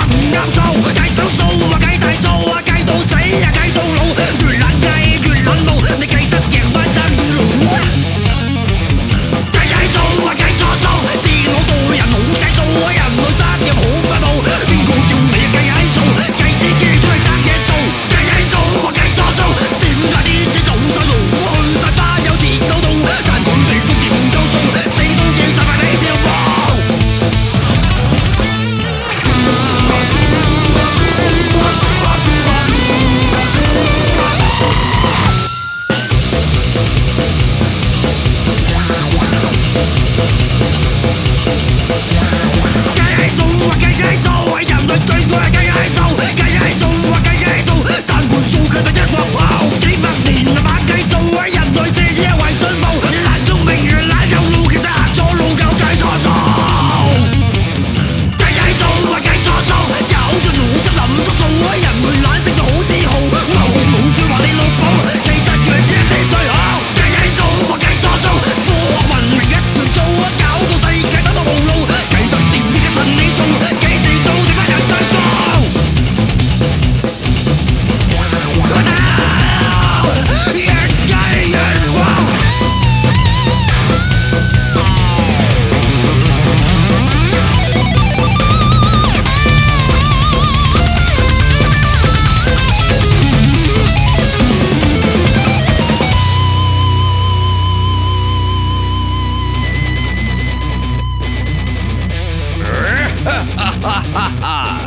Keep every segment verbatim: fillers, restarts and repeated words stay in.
唔啱數，計手數啊計大數啊計到死啊計到老，越懶計越撚路，你記得贏翻生意佬。計計數啊計錯數，電腦度人冇計數啊，人類生意好快冇，邊個叫你計計數？計啲機出嚟爭嘢做，計計數啊計錯數，點解啲錢走晒路，去晒花有錢嗰度，但佢哋都叫唔夠數，死都要就係你條毛。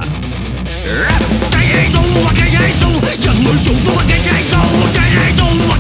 計計數啊計計數，人類數都係計計數，計計數。